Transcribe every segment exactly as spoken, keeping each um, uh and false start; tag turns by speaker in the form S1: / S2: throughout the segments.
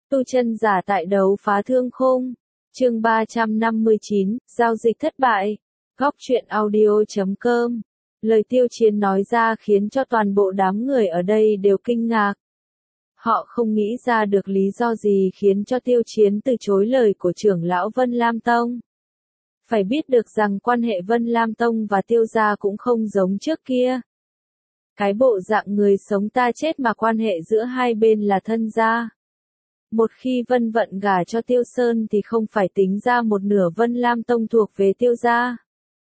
S1: Tu chân giả tại đấu phá thương khung. Chương ba trăm năm mươi chín, giao dịch thất bại. Góc truyện audio chấm com. Lời Tiêu Chiến nói ra khiến cho toàn bộ đám người ở đây đều kinh ngạc. Họ không nghĩ ra được lý do gì khiến cho Tiêu Chiến từ chối lời của trưởng lão Vân Lam Tông. Phải biết được rằng quan hệ Vân Lam Tông và Tiêu gia cũng không giống trước kia. Cái bộ dạng người sống ta chết mà quan hệ giữa hai bên là thân gia. Một khi Vân Vận gả cho Tiêu Sơn thì không phải tính ra một nửa Vân Lam Tông thuộc về Tiêu gia.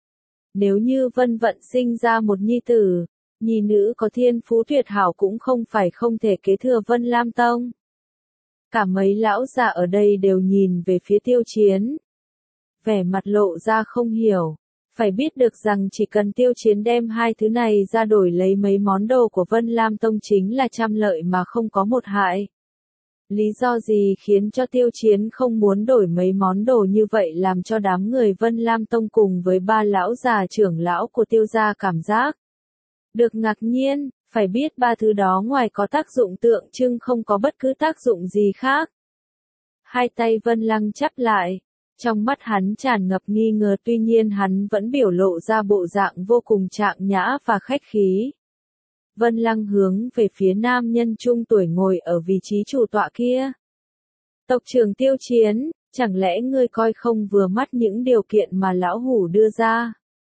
S1: Nếu như Vân Vận sinh ra một nhi tử, nhi nữ có thiên phú tuyệt hảo cũng không phải không thể kế thừa Vân Lam Tông. Cả mấy lão già ở đây đều nhìn về phía Tiêu Chiến. Vẻ mặt lộ ra không hiểu. Phải biết được rằng chỉ cần Tiêu Chiến đem hai thứ này ra đổi lấy mấy món đồ của Vân Lam Tông chính là trăm lợi mà không có một hại. Lý do gì khiến cho Tiêu Chiến không muốn đổi mấy món đồ như vậy làm cho đám người Vân Lam Tông cùng với ba lão già trưởng lão của Tiêu gia cảm giác được ngạc nhiên, phải biết ba thứ đó ngoài có tác dụng tượng trưng không có bất cứ tác dụng gì khác. Hai tay Vân Lăng chắp lại, trong mắt hắn tràn ngập nghi ngờ, tuy nhiên hắn vẫn biểu lộ ra bộ dạng vô cùng trạng nhã và khách khí. Vân Lăng hướng về phía nam nhân trung tuổi ngồi ở vị trí chủ tọa kia. Tộc trưởng Tiêu Chiến, chẳng lẽ ngươi coi không vừa mắt những điều kiện mà lão hủ đưa ra?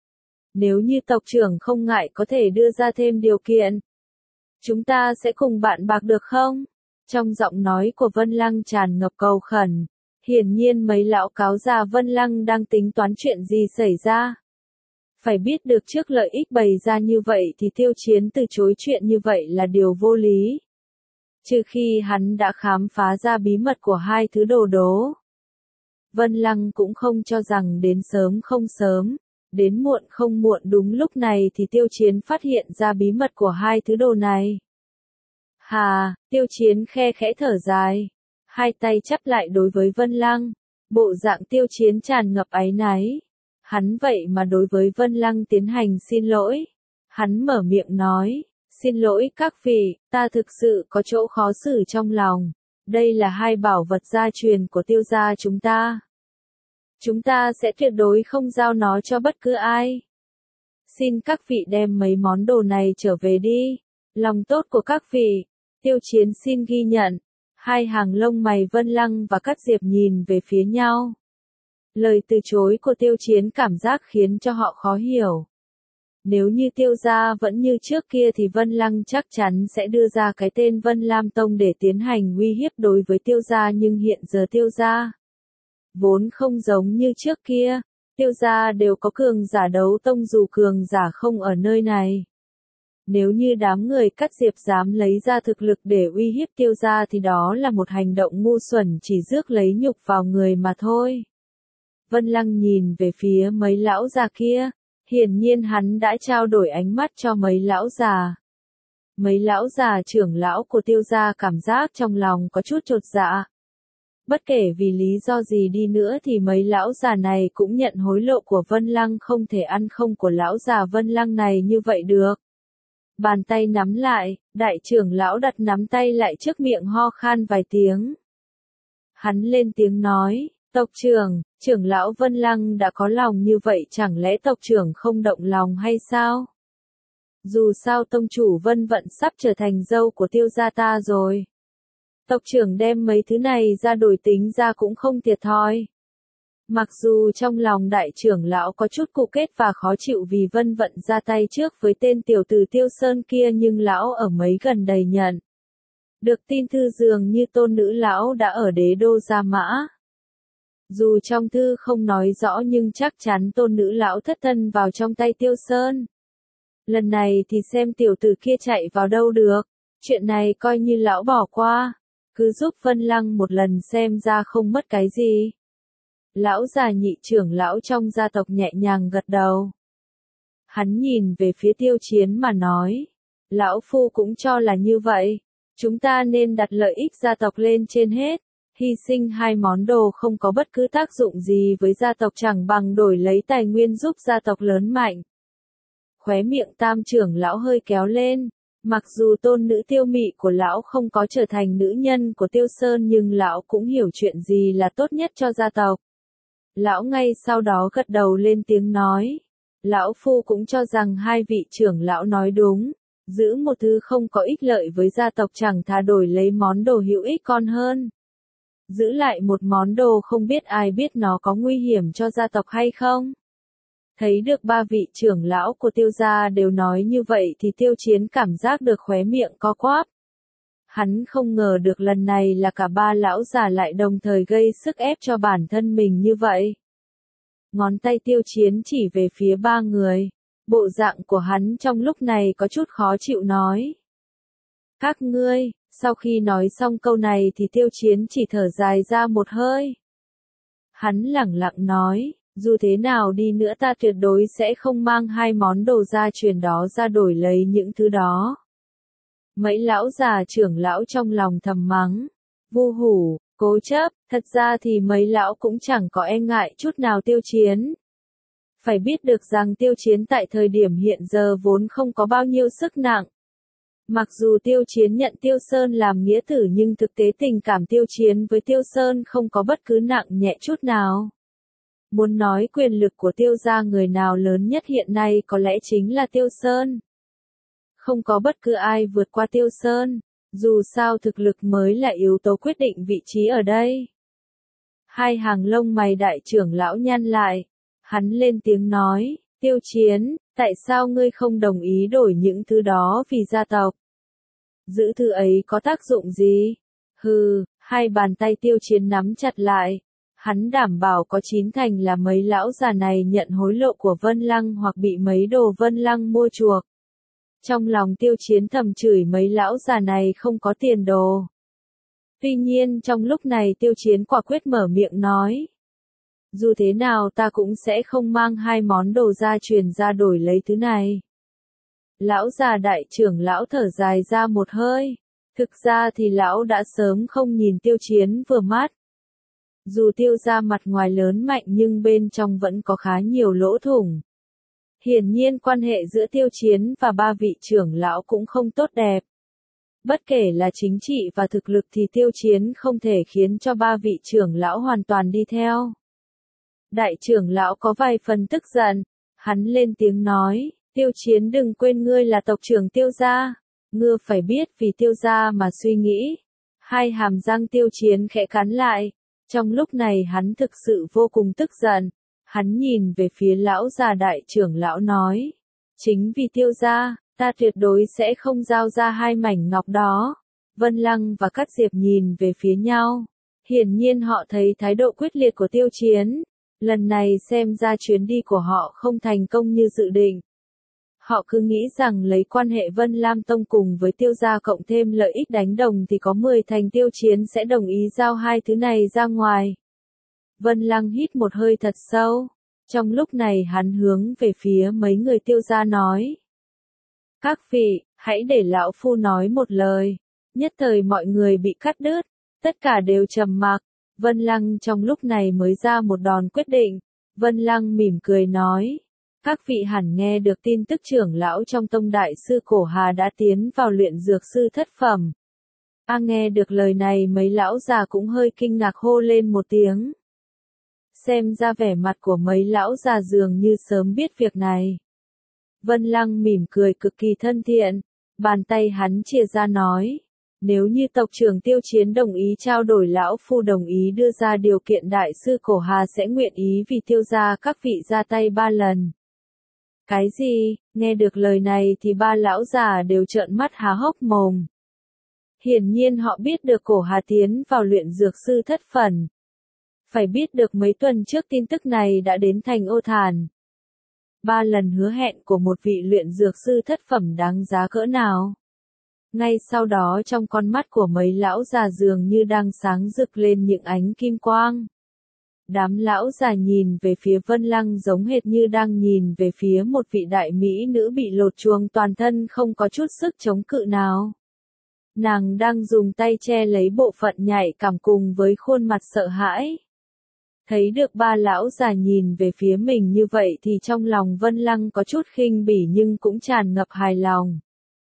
S1: Nếu như tộc trưởng không ngại có thể đưa ra thêm điều kiện, chúng ta sẽ cùng bạn bạc được không? Trong giọng nói của Vân Lăng tràn ngập cầu khẩn, hiển nhiên mấy lão cáo già Vân Lăng đang tính toán chuyện gì xảy ra. Phải biết được trước lợi ích bày ra như vậy thì Tiêu Chiến từ chối chuyện như vậy là điều vô lý. Trừ khi hắn đã khám phá ra bí mật của hai thứ đồ đố. Vân Lăng cũng không cho rằng đến sớm không sớm, đến muộn không muộn, đúng lúc này thì Tiêu Chiến phát hiện ra bí mật của hai thứ đồ này. Hà, Tiêu Chiến khe khẽ thở dài, hai tay chắp lại đối với Vân Lăng, bộ dạng Tiêu Chiến tràn ngập áy náy. Hắn vậy mà đối với Vân Lăng tiến hành xin lỗi. Hắn mở miệng nói, xin lỗi các vị, ta thực sự có chỗ khó xử trong lòng. Đây là hai bảo vật gia truyền của Tiêu gia chúng ta. Chúng ta sẽ tuyệt đối không giao nó cho bất cứ ai. Xin các vị đem mấy món đồ này trở về đi. Lòng tốt của các vị, Tiêu Chiến xin ghi nhận. Hai hàng lông mày Vân Lăng và Cát Diệp nhìn về phía nhau. Lời từ chối của Tiêu Chiến cảm giác khiến cho họ khó hiểu. Nếu như Tiêu gia vẫn như trước kia thì Vân Lăng chắc chắn sẽ đưa ra cái tên Vân Lam Tông để tiến hành uy hiếp đối với Tiêu gia, nhưng hiện giờ Tiêu gia vốn không giống như trước kia. Tiêu gia đều có cường giả đấu tông, dù cường giả không ở nơi này. Nếu như đám người Cát Diệp dám lấy ra thực lực để uy hiếp Tiêu gia thì đó là một hành động ngu xuẩn, chỉ rước lấy nhục vào người mà thôi. Vân Lăng nhìn về phía mấy lão già kia, hiển nhiên hắn đã trao đổi ánh mắt cho mấy lão già. Mấy lão già trưởng lão của Tiêu gia cảm giác trong lòng có chút chột dạ. Bất kể vì lý do gì đi nữa thì mấy lão già này cũng nhận hối lộ của Vân Lăng, không thể ăn không của lão già Vân Lăng này như vậy được. Bàn tay nắm lại, đại trưởng lão đặt nắm tay lại trước miệng, ho khan vài tiếng. Hắn lên tiếng nói, tộc trưởng, trưởng lão Vân Lăng đã có lòng như vậy, chẳng lẽ tộc trưởng không động lòng hay sao? Dù sao tông chủ Vân Vận sắp trở thành dâu của Tiêu gia ta rồi. Tộc trưởng đem mấy thứ này ra đổi tính ra cũng không thiệt thòi. Mặc dù trong lòng đại trưởng lão có chút cụ kết và khó chịu vì Vân Vận ra tay trước với tên tiểu tử Tiêu Sơn kia, nhưng lão ở mấy gần đầy nhận được tin thư dường như tôn nữ lão đã ở đế đô Gia Mã. Dù trong thư không nói rõ nhưng chắc chắn tôn nữ lão thất thân vào trong tay Tiêu Sơn. Lần này thì xem tiểu tử kia chạy vào đâu được, chuyện này coi như lão bỏ qua, cứ giúp Vân Lăng một lần xem ra không mất cái gì. Lão già nhị trưởng lão trong gia tộc nhẹ nhàng gật đầu. Hắn nhìn về phía Tiêu Chiến mà nói, lão phu cũng cho là như vậy, chúng ta nên đặt lợi ích gia tộc lên trên hết. Hy sinh hai món đồ không có bất cứ tác dụng gì với gia tộc chẳng bằng đổi lấy tài nguyên giúp gia tộc lớn mạnh. Khóe miệng tam trưởng lão hơi kéo lên, Mặc dù tôn nữ Tiêu Mị của lão không có trở thành nữ nhân của Tiêu Sơn nhưng lão cũng hiểu chuyện gì là tốt nhất cho gia tộc. Lão ngay sau đó gật đầu lên tiếng nói. Lão Phu cũng cho rằng hai vị trưởng lão nói đúng. Giữ một thứ không có ích lợi với gia tộc chẳng thà đổi lấy món đồ hữu ích còn hơn. Giữ lại một món đồ không biết ai biết nó có nguy hiểm cho gia tộc hay không. Thấy được ba vị trưởng lão của Tiêu gia đều nói như vậy thì Tiêu Chiến cảm giác được khóe miệng co quắp. Hắn không ngờ được lần này là cả ba lão già lại đồng thời gây sức ép cho bản thân mình như vậy. Ngón tay Tiêu Chiến chỉ về phía ba người. Bộ dạng của hắn trong lúc này có chút khó chịu nói. Các ngươi, sau khi nói xong câu này thì Tiêu Chiến chỉ thở dài ra một hơi. Hắn lẳng lặng nói, dù thế nào đi nữa ta tuyệt đối sẽ không mang hai món đồ gia truyền đó ra đổi lấy những thứ đó. Mấy lão già trưởng lão trong lòng thầm mắng, vu hủ, cố chấp, thật ra thì mấy lão cũng chẳng có e ngại chút nào Tiêu Chiến. Phải biết được rằng Tiêu Chiến tại thời điểm hiện giờ vốn không có bao nhiêu sức nặng. Mặc dù Tiêu Chiến nhận Tiêu Sơn làm nghĩa tử nhưng thực tế tình cảm Tiêu Chiến với Tiêu Sơn không có bất cứ nặng nhẹ chút nào. Muốn nói quyền lực của Tiêu gia người nào lớn nhất hiện nay có lẽ chính là Tiêu Sơn. Không có bất cứ ai vượt qua Tiêu Sơn, dù sao thực lực mới là yếu tố quyết định vị trí ở đây. Hai hàng lông mày đại trưởng lão nhăn lại, hắn lên tiếng nói, Tiêu Chiến, tại sao ngươi không đồng ý đổi những thứ đó vì gia tộc? Giữ thứ ấy có tác dụng gì? Hừ, hai bàn tay Tiêu Chiến nắm chặt lại. Hắn đảm bảo có chín thành là mấy lão già này nhận hối lộ của Vân Lăng hoặc bị mấy đồ Vân Lăng mua chuộc. Trong lòng Tiêu Chiến thầm chửi mấy lão già này không có tiền đồ. Tuy nhiên trong lúc này Tiêu Chiến quả quyết mở miệng nói. Dù thế nào ta cũng sẽ không mang hai món đồ gia truyền ra đổi lấy thứ này. Lão già đại trưởng lão thở dài ra một hơi. Thực ra thì lão đã sớm không nhìn Tiêu Chiến vừa mắt. Dù Tiêu gia mặt ngoài lớn mạnh nhưng bên trong vẫn có khá nhiều lỗ thủng. Hiển nhiên quan hệ giữa Tiêu Chiến và ba vị trưởng lão cũng không tốt đẹp. Bất kể là chính trị và thực lực thì Tiêu Chiến không thể khiến cho ba vị trưởng lão hoàn toàn đi theo. Đại trưởng lão có vài phần tức giận, hắn lên tiếng nói, Tiêu Chiến đừng quên ngươi là tộc trưởng Tiêu gia, ngươi phải biết vì Tiêu gia mà suy nghĩ. Hai hàm răng Tiêu Chiến khẽ cắn lại, trong lúc này hắn thực sự vô cùng tức giận, hắn nhìn về phía lão già đại trưởng lão nói, chính vì Tiêu gia, ta tuyệt đối sẽ không giao ra hai mảnh ngọc đó. Vân Lăng và Cát Diệp nhìn về phía nhau, hiển nhiên họ thấy thái độ quyết liệt của Tiêu Chiến. Lần này xem ra chuyến đi của họ không thành công như dự định. Họ cứ nghĩ rằng lấy quan hệ Vân Lam Tông cùng với Tiêu gia cộng thêm lợi ích đánh đồng thì có mười thành Tiêu Chiến sẽ đồng ý giao hai thứ này ra ngoài. Vân Lăng hít một hơi thật sâu. Trong lúc này hắn hướng về phía mấy người Tiêu gia nói. Các vị, hãy để lão phu nói một lời. Nhất thời mọi người bị cắt đứt, tất cả đều trầm mặc. Vân Lăng trong lúc này mới ra một đòn quyết định. Vân Lăng mỉm cười nói. Các vị hẳn nghe được tin tức trưởng lão trong tông đại sư Cổ Hà đã tiến vào luyện dược sư thất phẩm. A nghe được lời này mấy lão già cũng hơi kinh ngạc hô lên một tiếng. Xem ra vẻ mặt của mấy lão già dường như sớm biết việc này. Vân Lăng mỉm cười cực kỳ thân thiện. Bàn tay hắn chia ra nói. Nếu như tộc trưởng Tiêu Chiến đồng ý trao đổi lão phu đồng ý đưa ra điều kiện đại sư Cổ Hà sẽ nguyện ý vì Tiêu gia các vị ra tay ba lần. Cái gì? Nghe được lời này thì ba lão già đều trợn mắt há hốc mồm. Hiển nhiên họ biết được Cổ Hà tiến vào luyện dược sư thất phẩm. Phải biết được mấy tuần trước tin tức này đã đến thành Ô Thản. Ba lần hứa hẹn của một vị luyện dược sư thất phẩm đáng giá cỡ nào? Ngay sau đó trong con mắt của mấy lão già dường như đang sáng rực lên những ánh kim quang. Đám lão già nhìn về phía Vân Lăng giống hệt như đang nhìn về phía một vị đại mỹ nữ bị lột chuồng toàn thân không có chút sức chống cự nào. Nàng đang dùng tay che lấy bộ phận nhạy cảm cùng với khuôn mặt sợ hãi. Thấy được ba lão già nhìn về phía mình như vậy thì trong lòng Vân Lăng có chút khinh bỉ nhưng cũng tràn ngập hài lòng.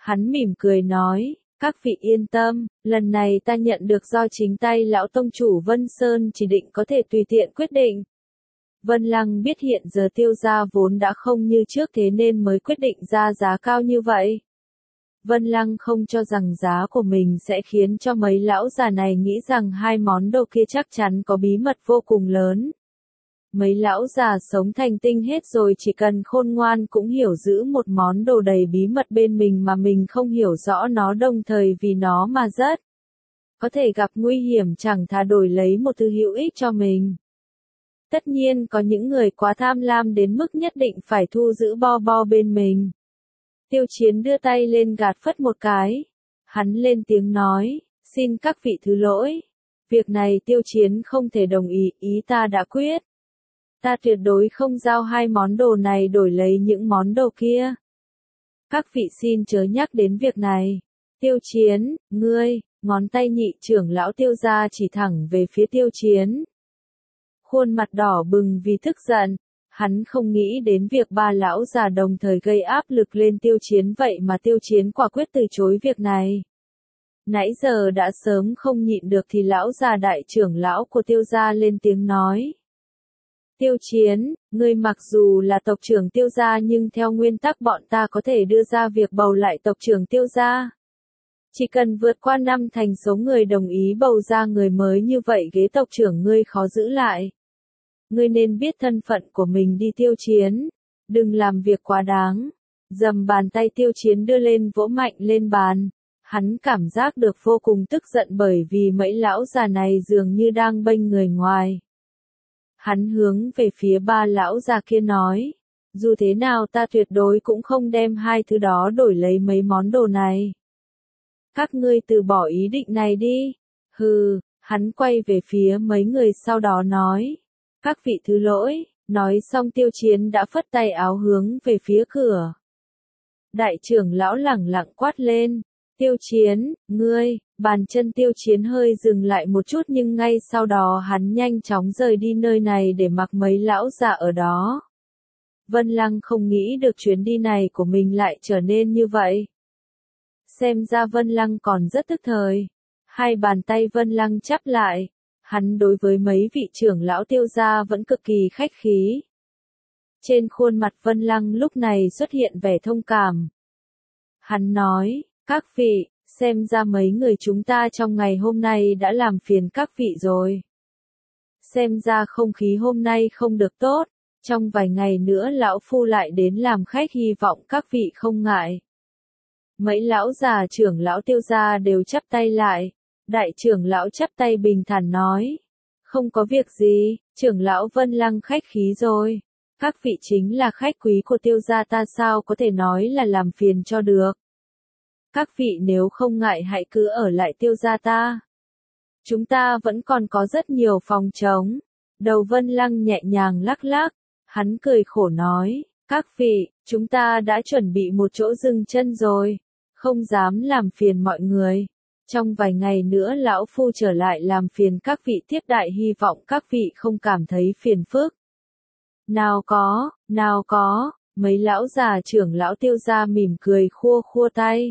S1: Hắn mỉm cười nói, các vị yên tâm, lần này ta nhận được do chính tay lão tông chủ Vân Sơn chỉ định có thể tùy tiện quyết định. Vân Lăng biết hiện giờ Tiêu gia vốn đã không như trước thế nên mới quyết định ra giá cao như vậy. Vân Lăng không cho rằng giá của mình sẽ khiến cho mấy lão già này nghĩ rằng hai món đồ kia chắc chắn có bí mật vô cùng lớn. Mấy lão già sống thành tinh hết rồi, chỉ cần khôn ngoan cũng hiểu giữ một món đồ đầy bí mật bên mình mà mình không hiểu rõ nó, đồng thời vì nó mà rất có thể gặp nguy hiểm, chẳng thà đổi lấy một thứ hữu ích cho mình. Tất nhiên có những người quá tham lam đến mức nhất định phải thu giữ bo bo bên mình. Tiêu Chiến đưa tay lên gạt phất một cái. Hắn lên tiếng nói, xin các vị thứ lỗi. Việc này Tiêu Chiến không thể đồng ý, ý ta đã quyết. Ta tuyệt đối không giao hai món đồ này đổi lấy những món đồ kia. Các vị xin chớ nhắc đến việc này. Tiêu Chiến, ngươi, ngón tay nhị trưởng lão Tiêu gia chỉ thẳng về phía Tiêu Chiến. Khuôn mặt đỏ bừng vì tức giận. Hắn không nghĩ đến việc ba lão già đồng thời gây áp lực lên Tiêu Chiến, vậy mà Tiêu Chiến quả quyết từ chối việc này. Nãy giờ đã sớm không nhịn được thì lão già đại trưởng lão của Tiêu gia lên tiếng nói. Tiêu Chiến, ngươi mặc dù là tộc trưởng Tiêu gia nhưng theo nguyên tắc bọn ta có thể đưa ra việc bầu lại tộc trưởng Tiêu gia. Chỉ cần vượt qua năm thành số người đồng ý bầu ra người mới, như vậy ghế tộc trưởng ngươi khó giữ lại. Ngươi nên biết thân phận của mình đi Tiêu Chiến. Đừng làm việc quá đáng. Dầm bàn tay Tiêu Chiến đưa lên vỗ mạnh lên bàn. Hắn cảm giác được vô cùng tức giận bởi vì mấy lão già này dường như đang bênh người ngoài. Hắn hướng về phía ba lão già kia nói. Dù thế nào ta tuyệt đối cũng không đem hai thứ đó đổi lấy mấy món đồ này. Các ngươi từ bỏ ý định này đi. Hừ, hắn quay về phía mấy người sau đó nói. Các vị thứ lỗi, nói xong Tiêu Chiến đã phất tay áo hướng về phía cửa. Đại trưởng lão lẳng lặng quát lên. Tiêu Chiến, ngươi, bàn chân Tiêu Chiến hơi dừng lại một chút nhưng ngay sau đó hắn nhanh chóng rời đi nơi này để mặc mấy lão già ở đó. Vân Lăng không nghĩ được chuyến đi này của mình lại trở nên như vậy. Xem ra Vân Lăng còn rất tức thời. Hai bàn tay Vân Lăng chắp lại. Hắn đối với mấy vị trưởng lão Tiêu gia vẫn cực kỳ khách khí. Trên khuôn mặt Vân Lăng lúc này xuất hiện vẻ thông cảm. Hắn nói, các vị, xem ra mấy người chúng ta trong ngày hôm nay đã làm phiền các vị rồi. Xem ra không khí hôm nay không được tốt, trong vài ngày nữa lão phu lại đến làm khách, hy vọng các vị không ngại. Mấy lão già trưởng lão Tiêu gia đều chắp tay lại. Đại trưởng lão chắp tay bình thản nói. Không có việc gì, trưởng lão Vân Lăng khách khí rồi. Các vị chính là khách quý của Tiêu gia, ta sao có thể nói là làm phiền cho được. Các vị nếu không ngại hãy cứ ở lại Tiêu gia ta. Chúng ta vẫn còn có rất nhiều phòng trống. Đầu Vân Lăng nhẹ nhàng lắc lắc. Hắn cười khổ nói. Các vị, chúng ta đã chuẩn bị một chỗ dừng chân rồi. Không dám làm phiền mọi người. Trong vài ngày nữa lão phu trở lại làm phiền các vị tiếp đại, hy vọng các vị không cảm thấy phiền phức. Nào có, nào có, mấy lão già trưởng lão Tiêu gia mỉm cười khua khua tay.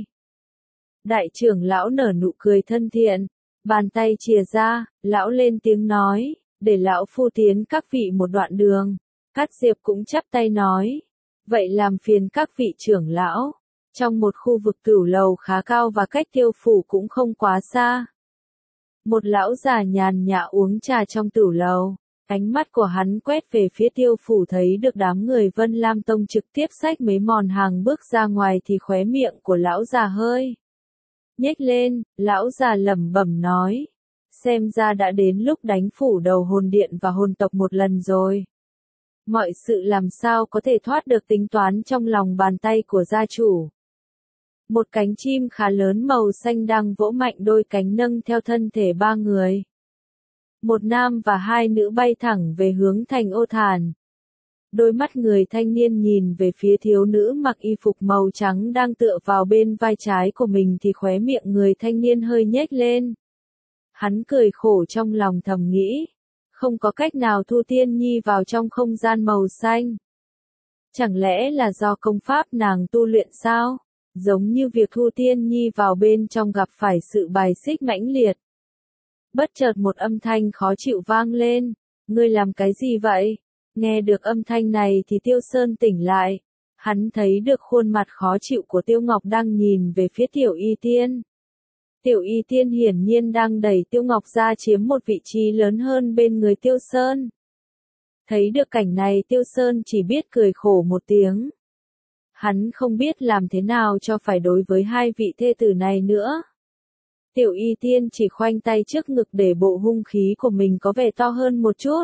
S1: Đại trưởng lão nở nụ cười thân thiện, bàn tay chìa ra, lão lên tiếng nói, để lão phu tiến các vị một đoạn đường. Cát Diệp cũng chắp tay nói, vậy làm phiền các vị trưởng lão. Trong một khu vực tửu lầu khá cao và cách Tiêu phủ cũng không quá xa. Một lão già nhàn nhã uống trà trong tửu lầu. Ánh mắt của hắn quét về phía Tiêu phủ, thấy được đám người Vân Lam Tông trực tiếp xách mấy mòn hàng bước ra ngoài thì khóe miệng của lão già hơi nhếch lên. Lão già lẩm bẩm nói, xem ra đã đến lúc đánh phủ đầu hồn điện và hồn tộc một lần rồi. Mọi sự làm sao có thể thoát được tính toán trong lòng bàn tay của gia chủ. Một cánh chim khá lớn màu xanh đang vỗ mạnh đôi cánh nâng theo thân thể ba người. Một nam và hai nữ bay thẳng về hướng thành Ô Thản. Đôi mắt người thanh niên nhìn về phía thiếu nữ mặc y phục màu trắng đang tựa vào bên vai trái của mình thì khóe miệng người thanh niên hơi nhếch lên. Hắn cười khổ trong lòng thầm nghĩ. Không có cách nào thu Tiên Nhi vào trong không gian màu xanh. Chẳng lẽ là do công pháp nàng tu luyện sao? giống như việc Thu Tiên Nhi vào bên trong gặp phải sự bài xích mãnh liệt. Bất chợt một âm thanh khó chịu vang lên, ngươi làm cái gì vậy? Nghe được âm thanh này thì Tiêu Sơn tỉnh lại, hắn thấy được khuôn mặt khó chịu của Tiêu Ngọc đang nhìn về phía Tiểu Y Tiên. Tiểu Y Tiên hiển nhiên đang đẩy Tiêu Ngọc ra chiếm một vị trí lớn hơn bên người Tiêu Sơn. Thấy được cảnh này Tiêu Sơn chỉ biết cười khổ một tiếng. Hắn không biết làm thế nào cho phải đối với hai vị thê tử này nữa. Tiểu Y Tiên chỉ khoanh tay trước ngực để bộ hung khí của mình có vẻ to hơn một chút.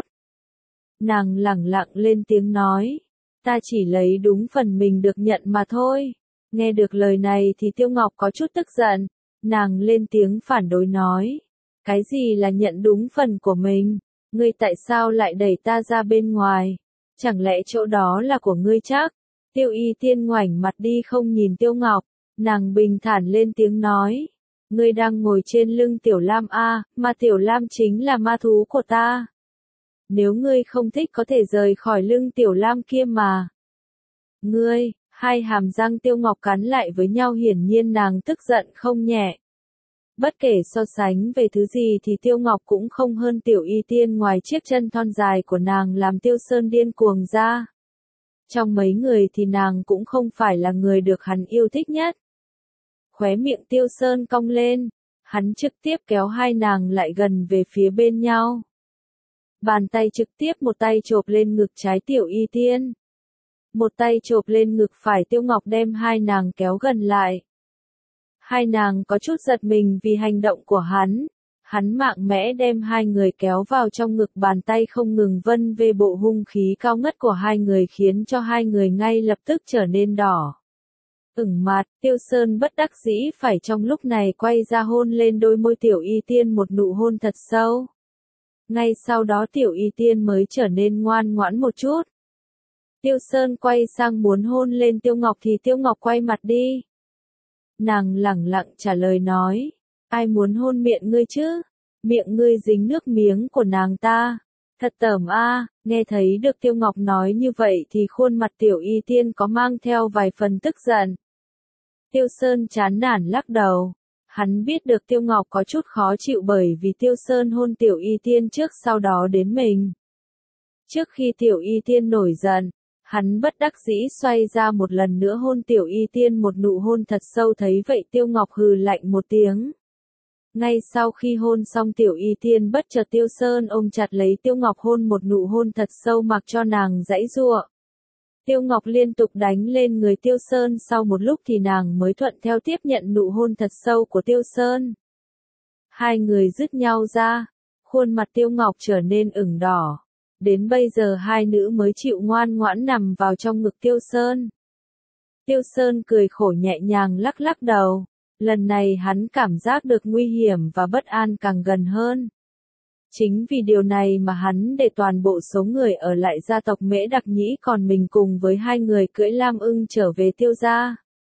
S1: Nàng lẳng lặng lên tiếng nói, ta chỉ lấy đúng phần mình được nhận mà thôi. Nghe được lời này thì Tiêu Ngọc có chút tức giận, nàng lên tiếng phản đối nói, cái gì là nhận đúng phần của mình, ngươi tại sao lại đẩy ta ra bên ngoài, chẳng lẽ chỗ đó là của ngươi chắc? Tiêu Y Tiên ngoảnh mặt đi không nhìn Tiêu Ngọc, nàng bình thản lên tiếng nói, ngươi đang ngồi trên lưng Tiểu Lam a, mà Tiểu Lam chính là ma thú của ta. Nếu ngươi không thích có thể rời khỏi lưng Tiểu Lam kia mà. Ngươi, hai hàm răng Tiêu Ngọc cắn lại với nhau hiển nhiên nàng tức giận không nhẹ. Bất kể so sánh về thứ gì thì Tiêu Ngọc cũng không hơn Tiểu Y Tiên ngoài chiếc chân thon dài của nàng làm Tiêu Sơn điên cuồng ra. Trong mấy người thì nàng cũng không phải là người được hắn yêu thích nhất. Khóe miệng Tiêu Sơn cong lên, hắn trực tiếp kéo hai nàng lại gần về phía bên nhau. Bàn tay trực tiếp một tay chộp lên ngực trái Tiểu Y Tiên. Một tay chộp lên ngực phải Tiêu Ngọc đem hai nàng kéo gần lại. Hai nàng có chút giật mình vì hành động của hắn. Hắn mạnh mẽ đem hai người kéo vào trong ngực, bàn tay không ngừng vân về bộ hung khí cao ngất của hai người khiến cho hai người ngay lập tức trở nên đỏ. Ửng mặt, Tiêu Sơn bất đắc dĩ phải trong lúc này quay ra hôn lên đôi môi Tiểu Y Tiên một nụ hôn thật sâu. Ngay sau đó Tiểu Y Tiên mới trở nên ngoan ngoãn một chút. Tiêu Sơn quay sang muốn hôn lên Tiêu Ngọc thì Tiêu Ngọc quay mặt đi. Nàng lẳng lặng trả lời nói, ai muốn hôn miệng ngươi chứ? Miệng ngươi dính nước miếng của nàng ta. Thật tởm a. Nghe thấy được Tiêu Ngọc nói như vậy thì khuôn mặt Tiểu Y Tiên có mang theo vài phần tức giận. Tiêu Sơn chán nản lắc đầu. Hắn biết được Tiêu Ngọc có chút khó chịu bởi vì Tiêu Sơn hôn Tiểu Y Tiên trước sau đó đến mình. Trước khi Tiểu Y Tiên nổi giận, hắn bất đắc dĩ xoay ra một lần nữa hôn Tiểu Y Tiên một nụ hôn thật sâu, thấy vậy Tiêu Ngọc hừ lạnh một tiếng. Ngay sau khi hôn xong Tiểu Y Tiên bất chợt Tiêu Sơn ôm chặt lấy Tiêu Ngọc hôn một nụ hôn thật sâu mặc cho nàng giãy giụa. Tiêu Ngọc liên tục đánh lên người Tiêu Sơn, sau một lúc thì nàng mới thuận theo tiếp nhận nụ hôn thật sâu của Tiêu Sơn. Hai người dứt nhau ra, khuôn mặt Tiêu Ngọc trở nên ửng đỏ. Đến bây giờ hai nữ mới chịu ngoan ngoãn nằm vào trong ngực Tiêu Sơn. Tiêu Sơn cười khổ nhẹ nhàng lắc lắc đầu. Lần này hắn cảm giác được nguy hiểm và bất an càng gần hơn. Chính vì điều này mà hắn để toàn bộ số người ở lại gia tộc Mễ Đặc Nhĩ, còn mình cùng với hai người cưỡi Lam Ưng trở về Tiêu gia.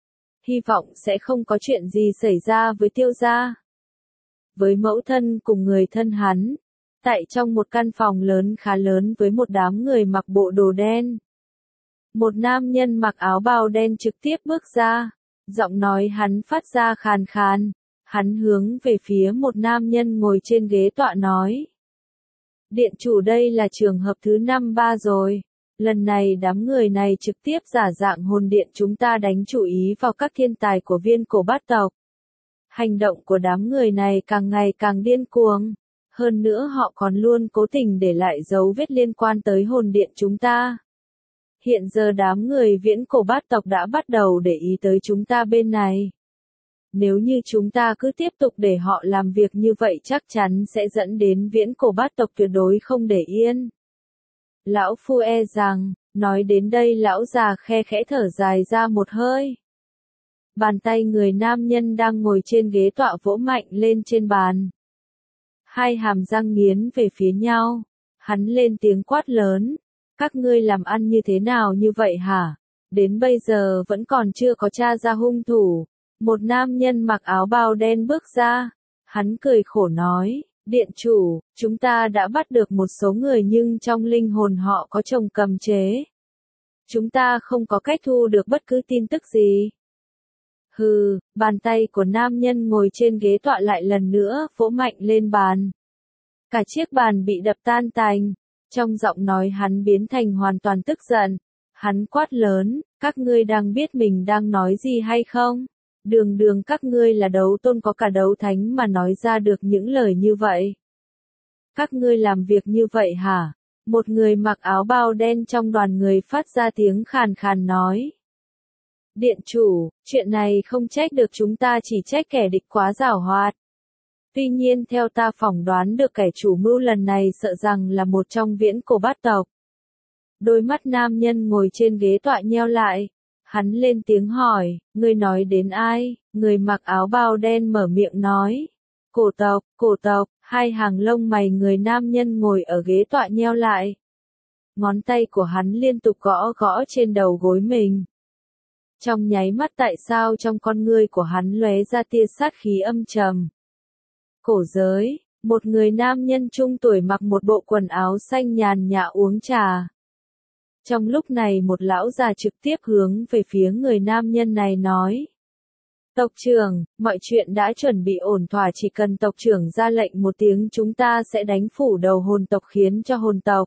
S1: Hy vọng sẽ không có chuyện gì xảy ra với Tiêu gia. Với mẫu thân cùng người thân hắn, tại trong một căn phòng lớn khá lớn với một đám người mặc bộ đồ đen. Một nam nhân mặc áo bào đen trực tiếp bước ra, giọng nói hắn phát ra khàn khàn, hắn hướng về phía một nam nhân ngồi trên ghế tọa nói. Điện chủ, đây là trường hợp thứ năm ba rồi, lần này đám người này trực tiếp giả dạng hồn điện chúng ta đánh chú ý vào các thiên tài của Viên Cổ Bát tộc. Hành động của đám người này càng ngày càng điên cuồng. Hơn nữa họ còn luôn cố tình để lại dấu vết liên quan tới hồn điện chúng ta. Hiện giờ đám người Viễn Cổ Bát tộc đã bắt đầu để ý tới chúng ta bên này. Nếu như chúng ta cứ tiếp tục để họ làm việc như vậy chắc chắn sẽ dẫn đến Viễn Cổ Bát tộc tuyệt đối không để yên. Lão phu e rằng, nói đến đây lão già khe khẽ thở dài ra một hơi. Bàn tay người nam nhân đang ngồi trên ghế tọa vỗ mạnh lên trên bàn. Hai hàm răng nghiến về phía nhau, hắn lên tiếng quát lớn, các ngươi làm ăn như thế nào như vậy hả? Đến bây giờ vẫn còn chưa có tra ra hung thủ. Một nam nhân mặc áo bào đen bước ra, hắn cười khổ nói, điện chủ, chúng ta đã bắt được một số người nhưng trong linh hồn họ có chồng cầm chế. Chúng ta không có cách thu được bất cứ tin tức gì. Hừ, bàn tay của nam nhân ngồi trên ghế tọa lại lần nữa vỗ mạnh lên bàn. Cả chiếc bàn bị đập tan tành. Trong giọng nói hắn biến thành hoàn toàn tức giận. Hắn quát lớn, các ngươi đang biết mình đang nói gì hay không? Đường đường các ngươi là đấu tôn có cả đấu thánh mà nói ra được những lời như vậy. Các ngươi làm việc như vậy hả? Một người mặc áo bào đen trong đoàn người phát ra tiếng khàn khàn nói. Điện chủ, chuyện này không trách được chúng ta, chỉ trách kẻ địch quá giảo hoạt. Tuy nhiên theo ta phỏng đoán được kẻ chủ mưu lần này sợ rằng là một trong viễn cổ bát tộc. Đôi mắt nam nhân ngồi trên ghế tọa nheo lại. Hắn lên tiếng hỏi, ngươi nói đến ai? Người mặc áo bào đen mở miệng nói. Cổ tộc, cổ tộc, hai hàng lông mày người nam nhân ngồi ở ghế tọa nheo lại. Ngón tay của hắn liên tục gõ gõ trên đầu gối mình. Trong nháy mắt tại sao trong con ngươi của hắn lóe ra tia sát khí âm trầm. Cổ giới, một người nam nhân trung tuổi mặc một bộ quần áo xanh nhàn nhã uống trà. Trong lúc này một lão già trực tiếp hướng về phía người nam nhân này nói. Tộc trưởng, mọi chuyện đã chuẩn bị ổn thỏa, chỉ cần tộc trưởng ra lệnh một tiếng chúng ta sẽ đánh phủ đầu hồn tộc khiến cho hồn tộc.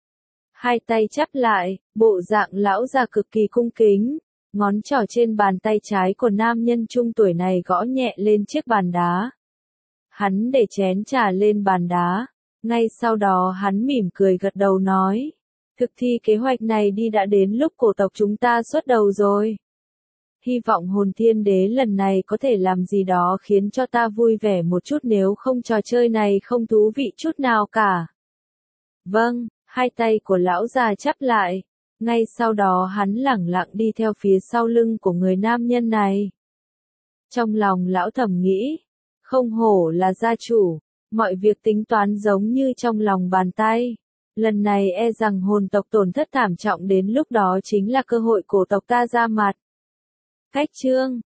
S1: Hai tay chắp lại, bộ dạng lão già cực kỳ cung kính, ngón trỏ trên bàn tay trái của nam nhân trung tuổi này gõ nhẹ lên chiếc bàn đá. Hắn để chén trà lên bàn đá, ngay sau đó hắn mỉm cười gật đầu nói. Thực thi kế hoạch này đi, đã đến lúc cổ tộc chúng ta xuất đầu rồi. Hy vọng hồn thiên đế lần này có thể làm gì đó khiến cho ta vui vẻ một chút, nếu không trò chơi này không thú vị chút nào cả. Vâng, hai tay của lão già chắp lại. Ngay sau đó hắn lẳng lặng đi theo phía sau lưng của người nam nhân này. Trong lòng lão thầm nghĩ, không hổ là gia chủ, mọi việc tính toán giống như trong lòng bàn tay. Lần này e rằng hồn tộc tổn thất thảm trọng, đến lúc đó chính là cơ hội cổ tộc ta ra mặt. Cách chương